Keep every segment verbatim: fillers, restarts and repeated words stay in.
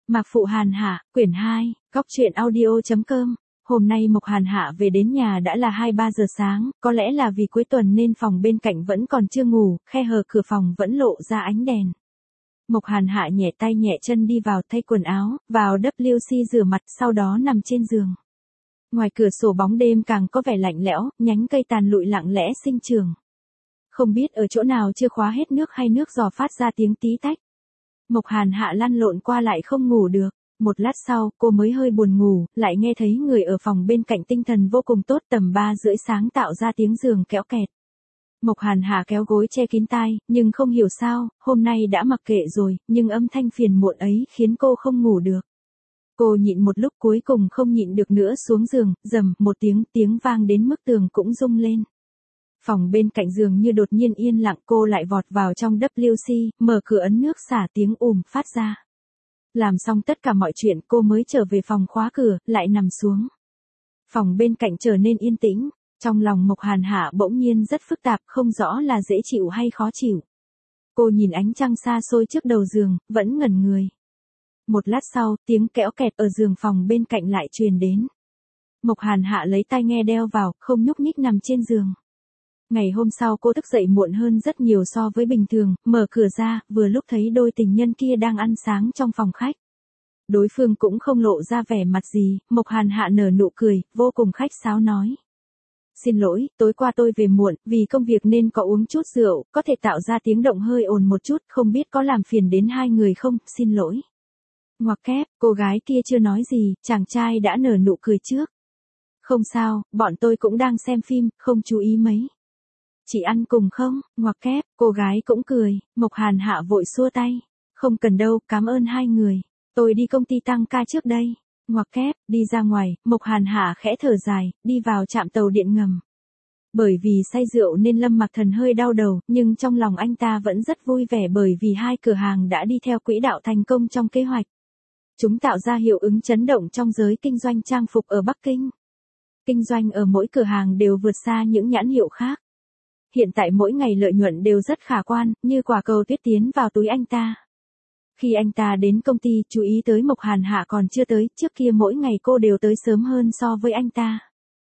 Mạc Phụ Hàn Hạ, quyển hai, góc truyện audio chấm com. Hôm nay Mộc Hàn Hạ về đến nhà đã là hai ba giờ sáng, có lẽ là vì cuối tuần nên phòng bên cạnh vẫn còn chưa ngủ, khe hở cửa phòng vẫn lộ ra ánh đèn. Mộc Hàn Hạ nhẹ tay nhẹ chân đi vào thay quần áo, vào vê kép xê rửa mặt sau đó nằm trên giường. Ngoài cửa sổ bóng đêm càng có vẻ lạnh lẽo, nhánh cây tàn lụi lặng lẽ sinh trưởng. Không biết ở chỗ nào chưa khóa hết nước hay nước giò phát ra tiếng tí tách. Mộc Hàn Hạ lăn lộn qua lại không ngủ được. Một lát sau, cô mới hơi buồn ngủ, lại nghe thấy người ở phòng bên cạnh tinh thần vô cùng tốt, tầm ba rưỡi sáng tạo ra tiếng giường kéo kẹt. Mộc Hàn Hạ kéo gối che kín tai, nhưng không hiểu sao, hôm nay đã mặc kệ rồi, nhưng âm thanh phiền muộn ấy khiến cô không ngủ được. Cô nhịn một lúc cuối cùng không nhịn được nữa xuống giường, rầm một tiếng, tiếng vang đến mức tường cũng rung lên. Phòng bên cạnh giường như đột nhiên yên lặng, cô lại vọt vào trong vê kép xê, mở cửa ấn nước xả tiếng ùm phát ra. Làm xong tất cả mọi chuyện cô mới trở về phòng khóa cửa, lại nằm xuống. Phòng bên cạnh trở nên yên tĩnh, trong lòng Mộc Hàn Hạ bỗng nhiên rất phức tạp, không rõ là dễ chịu hay khó chịu. Cô nhìn ánh trăng xa xôi trước đầu giường, vẫn ngẩn người. Một lát sau, tiếng kẽo kẹt ở giường phòng bên cạnh lại truyền đến. Mộc Hàn Hạ lấy tai nghe đeo vào, không nhúc nhích nằm trên giường. Ngày hôm sau cô thức dậy muộn hơn rất nhiều so với bình thường, mở cửa ra, vừa lúc thấy đôi tình nhân kia đang ăn sáng trong phòng khách. Đối phương cũng không lộ ra vẻ mặt gì, Mộc Hàn Hạ nở nụ cười, vô cùng khách sáo nói. Xin lỗi, tối qua tôi về muộn, vì công việc nên có uống chút rượu, có thể tạo ra tiếng động hơi ồn một chút, không biết có làm phiền đến hai người không, xin lỗi. Ngoặc kép, cô gái kia chưa nói gì, chàng trai đã nở nụ cười trước. Không sao, bọn tôi cũng đang xem phim, không chú ý mấy. Chị ăn cùng không, ngoặc kép, cô gái cũng cười, Mộc Hàn Hạ vội xua tay. Không cần đâu, cảm ơn hai người. Tôi đi công ty tăng ca trước đây. Ngoặc kép, đi ra ngoài, Mộc Hàn Hạ khẽ thở dài, đi vào trạm tàu điện ngầm. Bởi vì say rượu nên Lâm Mặc Thần hơi đau đầu, nhưng trong lòng anh ta vẫn rất vui vẻ bởi vì hai cửa hàng đã đi theo quỹ đạo thành công trong kế hoạch. Chúng tạo ra hiệu ứng chấn động trong giới kinh doanh trang phục ở Bắc Kinh. Kinh doanh ở mỗi cửa hàng đều vượt xa những nhãn hiệu khác. Hiện tại mỗi ngày lợi nhuận đều rất khả quan, như quả cầu tuyết tiến vào túi anh ta. Khi anh ta đến công ty, chú ý tới Mộc Hàn Hạ còn chưa tới, trước kia mỗi ngày cô đều tới sớm hơn so với anh ta.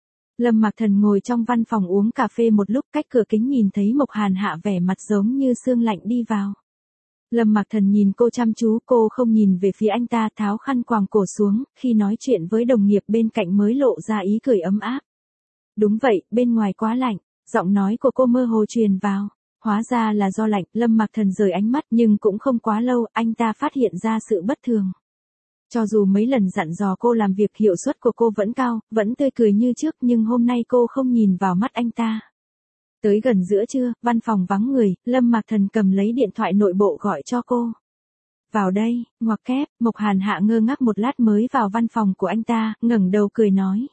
Lâm Mặc Thần ngồi trong văn phòng uống cà phê một lúc, cách cửa kính nhìn thấy Mộc Hàn Hạ vẻ mặt giống như sương lạnh đi vào. Lâm Mặc Thần nhìn cô chăm chú, cô không nhìn về phía anh ta, tháo khăn quàng cổ xuống, khi nói chuyện với đồng nghiệp bên cạnh mới lộ ra ý cười ấm áp. Đúng vậy, bên ngoài quá lạnh. Giọng nói của cô mơ hồ truyền vào, hóa ra là do lạnh, Lâm Mặc Thần rời ánh mắt nhưng cũng không quá lâu, anh ta phát hiện ra sự bất thường. Cho dù mấy lần dặn dò cô làm việc hiệu suất của cô vẫn cao, vẫn tươi cười như trước nhưng hôm nay cô không nhìn vào mắt anh ta. Tới gần giữa trưa, văn phòng vắng người, Lâm Mặc Thần cầm lấy điện thoại nội bộ gọi cho cô. Vào đây, ngoặc kép, Mộc Hàn Hạ ngơ ngác một lát mới vào văn phòng của anh ta, ngẩng đầu cười nói.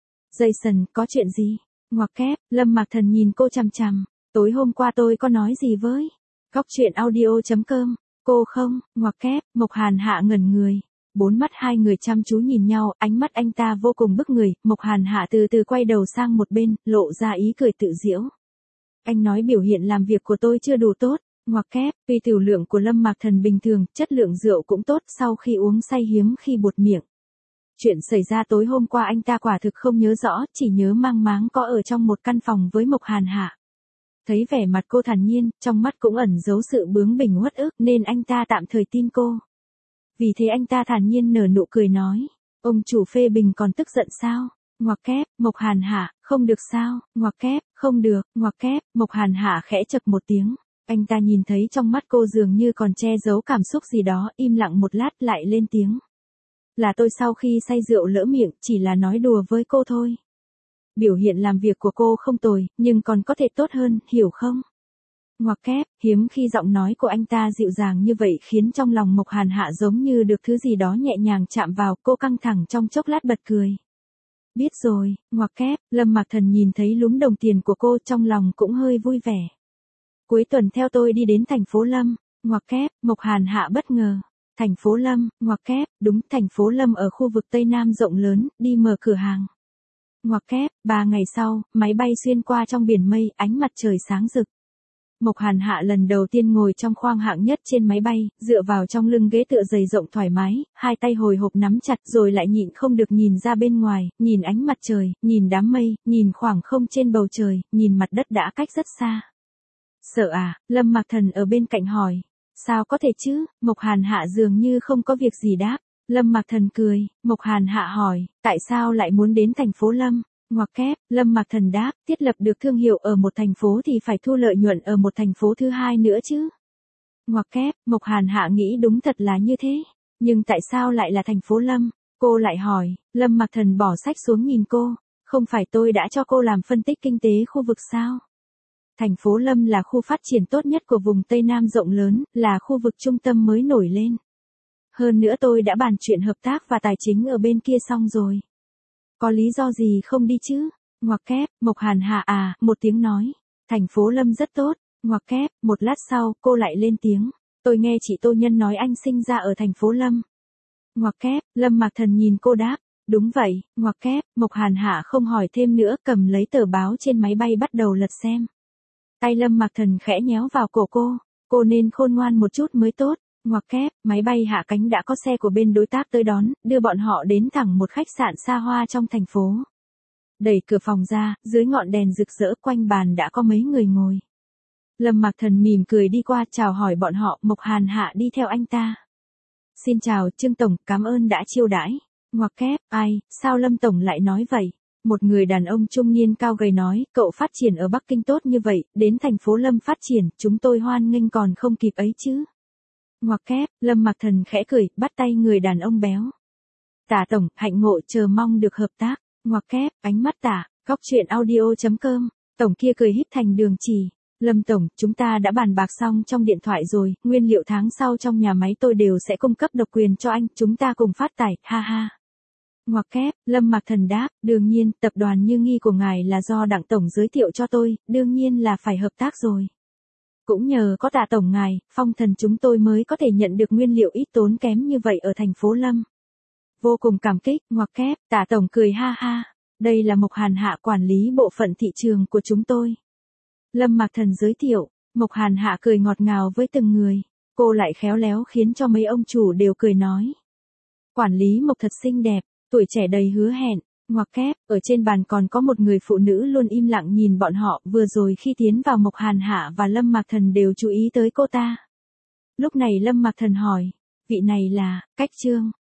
Jason, có chuyện gì? Ngoặc kép, Lâm Mặc Thần nhìn cô chằm chằm. Tối hôm qua tôi có nói gì với? Góc truyện audio chấm com. Cô không, ngoặc kép, Mộc Hàn Hạ ngẩn người. Bốn mắt hai người chăm chú nhìn nhau, ánh mắt anh ta vô cùng bức người. Mộc Hàn Hạ từ từ quay đầu sang một bên, lộ ra ý cười tự giễu. Anh nói biểu hiện làm việc của tôi chưa đủ tốt. Ngoặc kép, tuy tiểu lượng của Lâm Mặc Thần bình thường, chất lượng rượu cũng tốt, sau khi uống say hiếm khi buột miệng. Chuyện xảy ra tối hôm qua anh ta quả thực không nhớ rõ, chỉ nhớ mang máng có ở trong một căn phòng với Mộc Hàn Hạ. Thấy vẻ mặt cô thản nhiên, trong mắt cũng ẩn giấu sự bướng bỉnh uất ức nên anh ta tạm thời tin cô. Vì thế anh ta thản nhiên nở nụ cười nói, ông chủ phê bình còn tức giận sao? Ngoặc kép, Mộc Hàn Hạ, không được sao? Ngoặc kép, không được, ngoặc kép, Mộc Hàn Hạ khẽ chậc một tiếng. Anh ta nhìn thấy trong mắt cô dường như còn che giấu cảm xúc gì đó, im lặng một lát lại lên tiếng. Là tôi sau khi say rượu lỡ miệng, chỉ là nói đùa với cô thôi. Biểu hiện làm việc của cô không tồi, nhưng còn có thể tốt hơn, hiểu không? Ngoặc kép, hiếm khi giọng nói của anh ta dịu dàng như vậy khiến trong lòng Mộc Hàn Hạ giống như được thứ gì đó nhẹ nhàng chạm vào, cô căng thẳng trong chốc lát bật cười. Biết rồi, ngoặc kép, Lâm Mặc Thần nhìn thấy lúm đồng tiền của cô trong lòng cũng hơi vui vẻ. Cuối tuần theo tôi đi đến thành phố Lâm, ngoặc kép, Mộc Hàn Hạ bất ngờ. Thành phố Lâm, ngoặc kép, đúng, thành phố Lâm ở khu vực Tây Nam rộng lớn, đi mở cửa hàng. Ngoặc kép, ba ngày sau, máy bay xuyên qua trong biển mây, ánh mặt trời sáng rực. Mộc Hàn Hạ lần đầu tiên ngồi trong khoang hạng nhất trên máy bay, dựa vào trong lưng ghế tựa dày rộng thoải mái, hai tay hồi hộp nắm chặt rồi lại nhịn không được nhìn ra bên ngoài, nhìn ánh mặt trời, nhìn đám mây, nhìn khoảng không trên bầu trời, nhìn mặt đất đã cách rất xa. Sợ à, Lâm Mạc Thần ở bên cạnh hỏi. Sao có thể chứ, Mộc Hàn Hạ dường như không có việc gì đáp. Lâm Mạc Thần cười, Mộc Hàn Hạ hỏi, tại sao lại muốn đến thành phố Lâm? Ngoặc kép, Lâm Mạc Thần đáp, thiết lập được thương hiệu ở một thành phố thì phải thu lợi nhuận ở một thành phố thứ hai nữa chứ. Ngoặc kép, Mộc Hàn Hạ nghĩ đúng thật là như thế. Nhưng tại sao lại là thành phố Lâm? Cô lại hỏi, Lâm Mạc Thần bỏ sách xuống nhìn cô. Không phải tôi đã cho cô làm phân tích kinh tế khu vực sao? Thành phố Lâm là khu phát triển tốt nhất của vùng Tây Nam rộng lớn, là khu vực trung tâm mới nổi lên. Hơn nữa tôi đã bàn chuyện hợp tác và tài chính ở bên kia xong rồi. Có lý do gì không đi chứ? Ngoặc kép, Mộc Hàn Hạ à, một tiếng nói. Thành phố Lâm rất tốt. Ngoặc kép, một lát sau, cô lại lên tiếng. Tôi nghe chị Tô Nhân nói anh sinh ra ở thành phố Lâm. Ngoặc kép, Lâm Mạc Thần nhìn cô đáp. Đúng vậy, ngoặc kép, Mộc Hàn Hạ không hỏi thêm nữa, cầm lấy tờ báo trên máy bay bắt đầu lật xem. Tay Lâm Mạc Thần khẽ nhéo vào cổ cô. Cô nên khôn ngoan một chút mới tốt. Ngoặc kép, máy bay hạ cánh đã có xe của bên đối tác tới đón, đưa bọn họ đến thẳng một khách sạn xa hoa trong thành phố. Đẩy cửa phòng ra, dưới ngọn đèn rực rỡ quanh bàn đã có mấy người ngồi. Lâm Mạc Thần mỉm cười đi qua chào hỏi bọn họ, Mộc Hàn Hạ đi theo anh ta. Xin chào, Trương Tổng, cảm ơn đã chiêu đãi. Ngoặc kép, ai, sao Lâm Tổng lại nói vậy? Một người đàn ông trung niên cao gầy nói, cậu phát triển ở Bắc Kinh tốt như vậy, đến thành phố Lâm phát triển, chúng tôi hoan nghênh còn không kịp ấy chứ. Ngoặc kép, Lâm Mạc Thần khẽ cười, bắt tay người đàn ông béo. Tả Tổng, hạnh ngộ, chờ mong được hợp tác. Ngoặc kép, ánh mắt tả, góc truyện audio chấm com. Tổng kia cười híp thành đường chỉ. Lâm Tổng, chúng ta đã bàn bạc xong trong điện thoại rồi, nguyên liệu tháng sau trong nhà máy tôi đều sẽ cung cấp độc quyền cho anh, chúng ta cùng phát tài, ha ha. Ngoặc kép, Lâm Mạc Thần đáp, đương nhiên, tập đoàn Như Nghi của ngài là do Đặng Tổng giới thiệu cho tôi, đương nhiên là phải hợp tác rồi. Cũng nhờ có Tạ Tổng ngài, Phong Thần chúng tôi mới có thể nhận được nguyên liệu ít tốn kém như vậy ở thành phố Lâm. Vô cùng cảm kích, ngoặc kép, Tạ Tổng cười ha ha. Đây là Mộc Hàn Hạ quản lý bộ phận thị trường của chúng tôi. Lâm Mạc Thần giới thiệu, Mộc Hàn Hạ cười ngọt ngào với từng người. Cô lại khéo léo khiến cho mấy ông chủ đều cười nói. Quản lý Mộc thật xinh đẹp, tuổi trẻ đầy hứa hẹn. Ngoặc kép, ở trên bàn còn có một người phụ nữ luôn im lặng nhìn bọn họ, vừa rồi khi tiến vào Mộc Hàn Hạ và Lâm Mạc Thần đều chú ý tới cô ta. Lúc này Lâm Mạc Thần hỏi, vị này là, Cách Trương.